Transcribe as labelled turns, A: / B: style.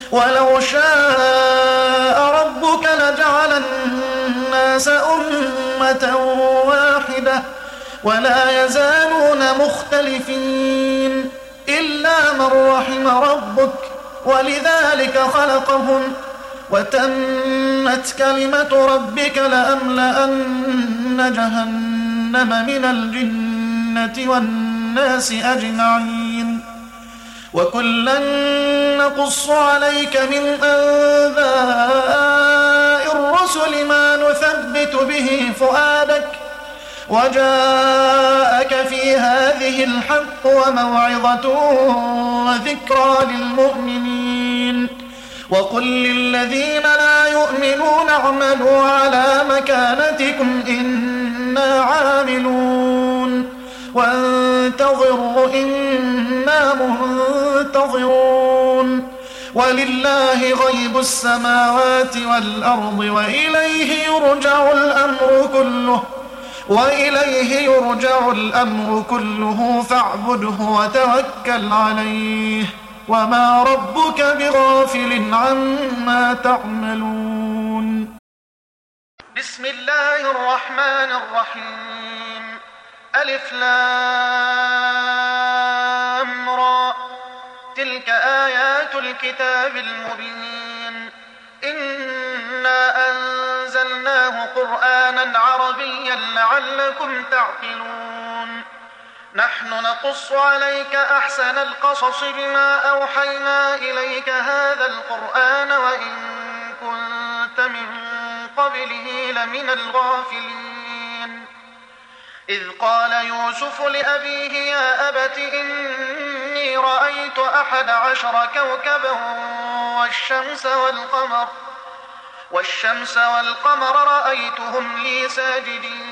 A: ولو شاء ربك لجعل الناس أمة واحدة ولا يزالون مختلفين إلا من رحم ربك ولذلك خلقهم وتمت كلمة ربك لأملأن جهنم من الجنة والناس أجمعين وكلا نقص عليك من أنباء الرسل ما نثبت به فؤادك وجاءك في هذه الحق وموعظة وذكرى للمؤمنين وقل للذين لا يؤمنون اعملوا على مكانتكم إنا عاملون وانتظروا إنا منتظرون ولله غيب السماوات والأرض وإليه يرجع الأمر كله فاعبده وتوكل عليه وما ربك بغافل عما تعملون. بسم الله الرحمن الرحيم. ألف لام را تلك آيات الكتاب المبين إنا أنزلناه قرآنا عربيا لعلكم تعقلون. نحن نقص عليك أحسن القصص بما أوحينا إليك هذا القرآن وإن كنت من قبله لمن الغافلين. إذ قال يوسف لأبيه يا أبت إني رأيت 11 كوكبا والشمس والقمر رأيتهم لي ساجدين